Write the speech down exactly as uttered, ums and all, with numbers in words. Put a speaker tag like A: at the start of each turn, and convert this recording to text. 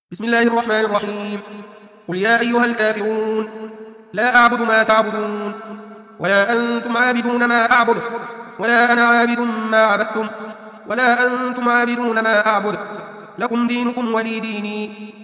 A: بسم الله الرحمن الرحيم. قل يا أيها الكافرون لا أعبد ما تعبدون ولا أنتم عابدون ما أعبد ولا أنا عابد ما عبدتم ولا أنتم عابدون ما أعبد لكم دينكم ولي ديني.